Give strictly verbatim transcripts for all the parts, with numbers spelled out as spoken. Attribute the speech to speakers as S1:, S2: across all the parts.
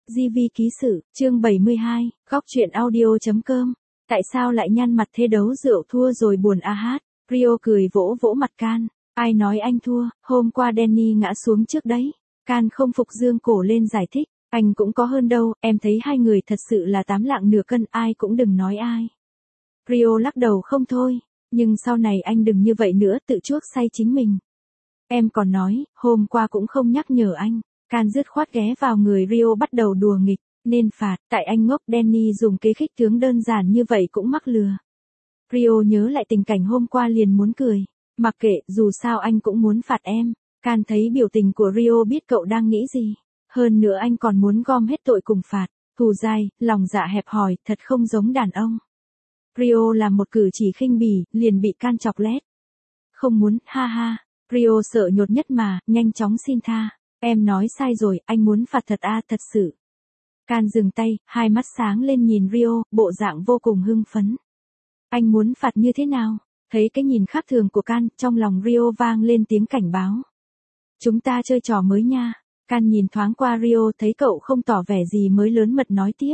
S1: gi vi ký sự, chương bảy mươi hai, góc truyện audio.com. Tại sao lại nhăn mặt thế, đấu rượu thua rồi buồn a hát. Rio cười vỗ vỗ mặt Can. Ai nói anh thua, hôm qua Danny ngã xuống trước đấy. Can không phục dương cổ lên giải thích. Anh cũng có hơn đâu, em thấy hai người thật sự là tám lạng nửa cân, ai cũng đừng nói ai. Rio lắc đầu không thôi. Nhưng sau này anh đừng như vậy nữa, tự chuốc say chính mình. Em còn nói, hôm qua cũng không nhắc nhở anh. Can dứt khoát ghé vào người Rio bắt đầu đùa nghịch, nên phạt, tại anh ngốc. Danny dùng kế khích tướng đơn giản như vậy cũng mắc lừa. Rio nhớ lại tình cảnh hôm qua liền muốn cười. Mặc kệ, dù sao anh cũng muốn phạt em. Can thấy biểu tình của Rio biết cậu đang nghĩ gì. Hơn nữa anh còn muốn gom hết tội cùng phạt. Thù dai, lòng dạ hẹp hòi, thật không giống đàn ông. Rio làm một cử chỉ khinh bỉ, liền bị Can chọc lét. Không muốn, ha ha. Rio sợ nhột nhất mà, nhanh chóng xin tha. Em nói sai rồi, anh muốn phạt thật a, à, thật sự. Can dừng tay, hai mắt sáng lên nhìn Rio, bộ dạng vô cùng hưng phấn. Anh muốn phạt như thế nào? Thấy cái nhìn khác thường của Can, trong lòng Rio vang lên tiếng cảnh báo. Chúng ta chơi trò mới nha. Can nhìn thoáng qua Rio, thấy cậu không tỏ vẻ gì mới lớn mật nói tiếp.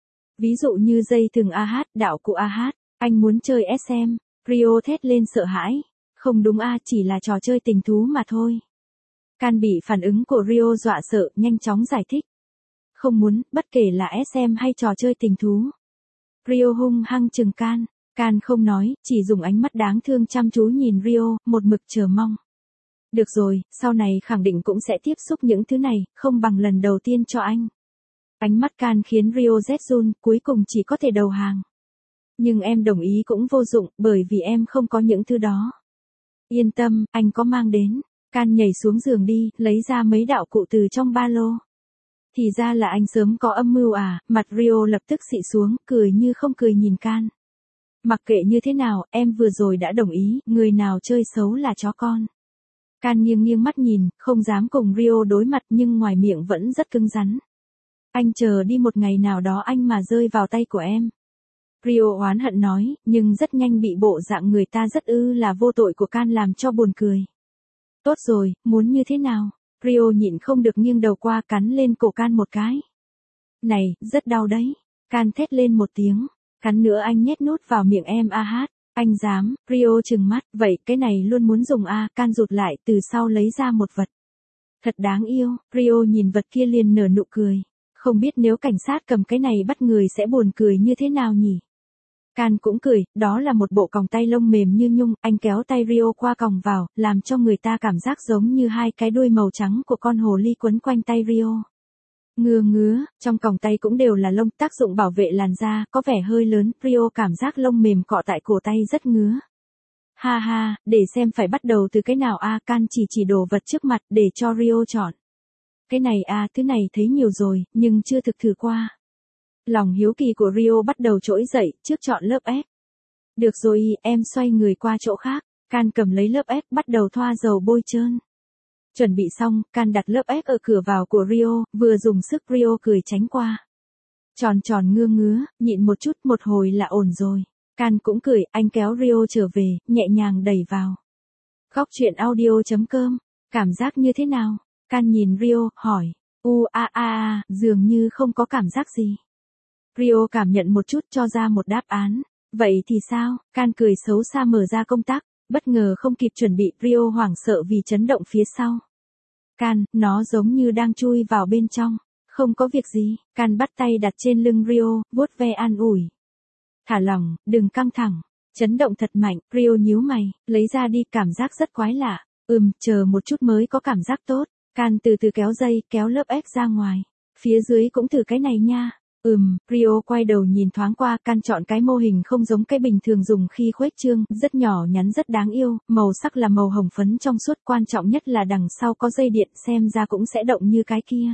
S1: Ví dụ như dây thừng a hát, đạo cụ a hát, anh muốn chơi ét em. Rio thét lên sợ hãi. Không đúng a, chỉ là trò chơi tình thú mà thôi. Can bị phản ứng của Rio dọa sợ, nhanh chóng giải thích. Không muốn, bất kể là ét em hay trò chơi tình thú. Rio hung hăng trừng Can. Can không nói, chỉ dùng ánh mắt đáng thương chăm chú nhìn Rio, một mực chờ mong. Được rồi, sau này khẳng định cũng sẽ tiếp xúc những thứ này, không bằng lần đầu tiên cho anh. Ánh mắt Can khiến Rio rét run, cuối cùng chỉ có thể đầu hàng. Nhưng em đồng ý cũng vô dụng, bởi vì em không có những thứ đó. Yên tâm, anh có mang đến. Can nhảy xuống giường đi, lấy ra mấy đạo cụ từ trong ba lô. Thì ra là anh sớm có âm mưu à, mặt Rio lập tức xị xuống, cười như không cười nhìn Can. Mặc kệ như thế nào, em vừa rồi đã đồng ý, người nào chơi xấu là chó con. Can nghiêng nghiêng mắt nhìn, không dám cùng Rio đối mặt nhưng ngoài miệng vẫn rất cứng rắn. Anh chờ đi một ngày nào đó anh mà rơi vào tay của em. Rio oán hận nói, nhưng rất nhanh bị bộ dạng người ta rất ư là vô tội của Can làm cho buồn cười. Tốt rồi, muốn như thế nào? Rio nhịn không được nghiêng đầu qua cắn lên cổ Can một cái. Này, rất đau đấy. Can thét lên một tiếng. Cắn nữa anh nhét nút vào miệng em a hát. Anh dám, Rio trừng mắt, vậy cái này luôn muốn dùng a. Can rụt lại, từ sau lấy ra một vật. Thật đáng yêu, Rio nhìn vật kia liền nở nụ cười. Không biết nếu cảnh sát cầm cái này bắt người sẽ buồn cười như thế nào nhỉ? Can cũng cười, đó là một bộ còng tay lông mềm như nhung, anh kéo tay Rio qua còng vào, làm cho người ta cảm giác giống như hai cái đuôi màu trắng của con hồ ly quấn quanh tay Rio. Ngứa ngứa, trong còng tay cũng đều là lông, tác dụng bảo vệ làn da, có vẻ hơi lớn, Rio cảm giác lông mềm cọ tại cổ tay rất ngứa. Ha ha, để xem phải bắt đầu từ cái nào a. Can chỉ chỉ đồ vật trước mặt để cho Rio chọn. Cái này a, thứ này thấy nhiều rồi, nhưng chưa thực thử qua. Lòng hiếu kỳ của Rio bắt đầu trỗi dậy, trước chọn lớp ép. Được rồi, em xoay người qua chỗ khác. Can cầm lấy lớp ép, bắt đầu thoa dầu bôi trơn. Chuẩn bị xong, Can đặt lớp ép ở cửa vào của Rio, vừa dùng sức Rio cười tránh qua. Tròn tròn ngưa ngứa, nhịn một chút, một hồi là ổn rồi. Can cũng cười, anh kéo Rio trở về, nhẹ nhàng đẩy vào. Góc truyện audio.com, cảm giác như thế nào? Can nhìn Rio, hỏi. U a a a, dường như không có cảm giác gì. Rio cảm nhận một chút cho ra một đáp án. Vậy thì sao? Can cười xấu xa mở ra công tắc. Bất ngờ không kịp chuẩn bị, Rio hoảng sợ vì chấn động phía sau. Can, nó giống như đang chui vào bên trong. Không có việc gì. Can bắt tay đặt trên lưng Rio, vuốt ve an ủi. Thả lỏng, đừng căng thẳng. Chấn động thật mạnh, Rio nhíu mày, lấy ra đi, cảm giác rất quái lạ. Ừm, chờ một chút mới có cảm giác tốt. Can từ từ kéo dây, kéo lớp ép ra ngoài. Phía dưới cũng thử cái này nha. Ừm, Rio quay đầu nhìn thoáng qua, Can chọn cái mô hình không giống cái bình thường dùng khi khuếch trương, rất nhỏ nhắn rất đáng yêu, màu sắc là màu hồng phấn trong suốt, quan trọng nhất là đằng sau có dây điện, xem ra cũng sẽ động như cái kia.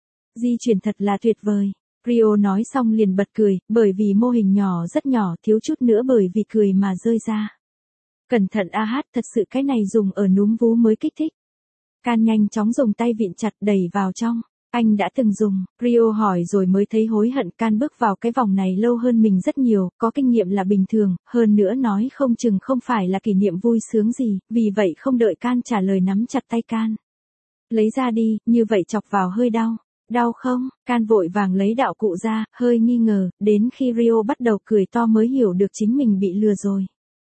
S1: Di chuyển thật là tuyệt vời. Rio nói xong liền bật cười, bởi vì mô hình nhỏ rất nhỏ, thiếu chút nữa bởi vì cười mà rơi ra. Cẩn thận a hát, thật sự cái này dùng ở núm vú mới kích thích. Can nhanh chóng dùng tay vịn chặt đẩy vào trong. Anh đã từng dùng, Rio hỏi rồi mới thấy hối hận. Can bước vào cái vòng này lâu hơn mình rất nhiều, có kinh nghiệm là bình thường, hơn nữa nói không chừng không phải là kỷ niệm vui sướng gì, vì vậy không đợi Can trả lời nắm chặt tay Can. Lấy ra đi, như vậy chọc vào hơi đau. Đau không? Can vội vàng lấy đạo cụ ra, hơi nghi ngờ, đến khi Rio bắt đầu cười to mới hiểu được chính mình bị lừa rồi.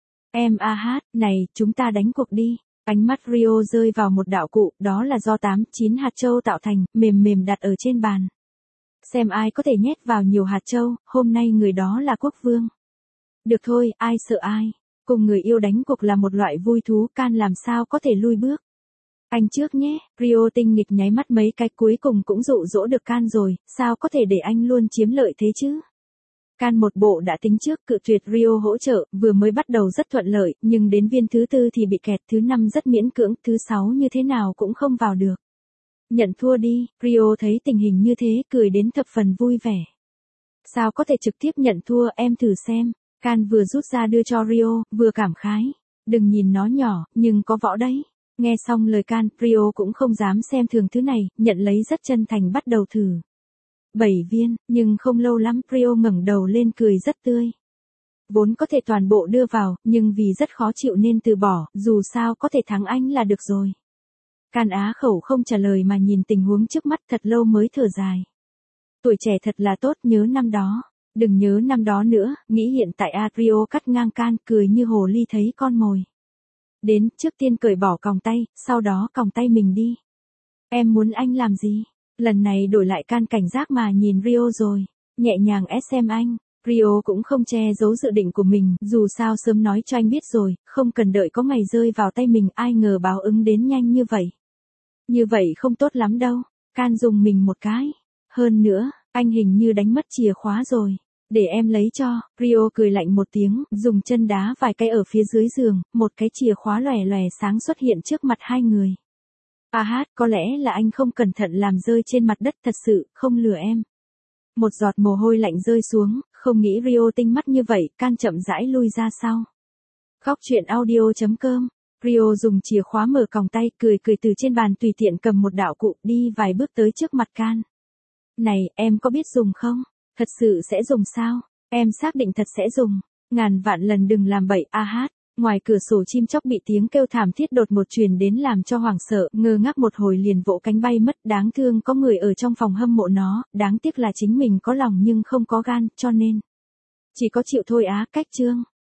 S1: Em a hát, này, chúng ta đánh cuộc đi. Ánh mắt Rio rơi vào một đạo cụ, đó là do tám, chín hạt châu tạo thành, mềm mềm đặt ở trên bàn. Xem ai có thể nhét vào nhiều hạt châu, hôm nay người đó là quốc vương. Được thôi, ai sợ ai. Cùng người yêu đánh cuộc là một loại vui thú, Can làm sao có thể lui bước. Anh trước nhé, Rio tinh nghịch nháy mắt mấy cái cuối cùng cũng dụ dỗ được Can rồi, sao có thể để anh luôn chiếm lợi thế chứ. Can một bộ đã tính trước cự tuyệt Rio hỗ trợ, vừa mới bắt đầu rất thuận lợi, nhưng đến viên thứ tư thì bị kẹt, thứ năm rất miễn cưỡng, thứ sáu như thế nào cũng không vào được. Nhận thua đi, Rio thấy tình hình như thế, cười đến thập phần vui vẻ. Sao có thể trực tiếp nhận thua, em thử xem. Can vừa rút ra đưa cho Rio, vừa cảm khái. Đừng nhìn nó nhỏ, nhưng có võ đấy. Nghe xong lời Can, Rio cũng không dám xem thường thứ này, nhận lấy rất chân thành bắt đầu thử. Bảy viên, nhưng không lâu lắm Rio ngẩng đầu lên cười rất tươi. Vốn có thể toàn bộ đưa vào, nhưng vì rất khó chịu nên từ bỏ, dù sao có thể thắng anh là được rồi. Can á khẩu không trả lời mà nhìn tình huống trước mắt thật lâu mới thở dài. Tuổi trẻ thật là tốt, nhớ năm đó. Đừng nhớ năm đó nữa, nghĩ hiện tại a Rio cắt ngang Can, cười như hồ ly thấy con mồi. Đến, trước tiên cởi bỏ còng tay, sau đó còng tay mình đi. Em muốn anh làm gì? Lần này đổi lại Can cảnh giác mà nhìn Rio rồi. Nhẹ nhàng ét em anh. Rio cũng không che giấu dự định của mình, dù sao sớm nói cho anh biết rồi, không cần đợi có ngày rơi vào tay mình, ai ngờ báo ứng đến nhanh như vậy. Như vậy không tốt lắm đâu. Can dùng mình một cái. Hơn nữa, anh hình như đánh mất chìa khóa rồi. Để em lấy cho. Rio cười lạnh một tiếng, dùng chân đá vài cái ở phía dưới giường, một cái chìa khóa lòe lòe sáng xuất hiện trước mặt hai người. A hát, có lẽ là anh không cẩn thận làm rơi trên mặt đất, thật sự, không lừa em. Một giọt mồ hôi lạnh rơi xuống, không nghĩ Rio tinh mắt như vậy, Can chậm rãi lui ra sau. Khóc chuyện audio chấm com. Rio dùng chìa khóa mở còng tay, cười cười từ trên bàn tùy tiện cầm một đạo cụ, đi vài bước tới trước mặt Can. Này, em có biết dùng không? Thật sự sẽ dùng sao? Em xác định thật sẽ dùng. Ngàn vạn lần đừng làm bậy, a hát. Ngoài cửa sổ chim chóc bị tiếng kêu thảm thiết đột ngột truyền đến làm cho hoảng sợ, ngơ ngác một hồi liền vỗ cánh bay mất, đáng thương có người ở trong phòng hâm mộ nó, đáng tiếc là chính mình có lòng nhưng không có gan, cho nên chỉ có chịu thôi á, cách chương.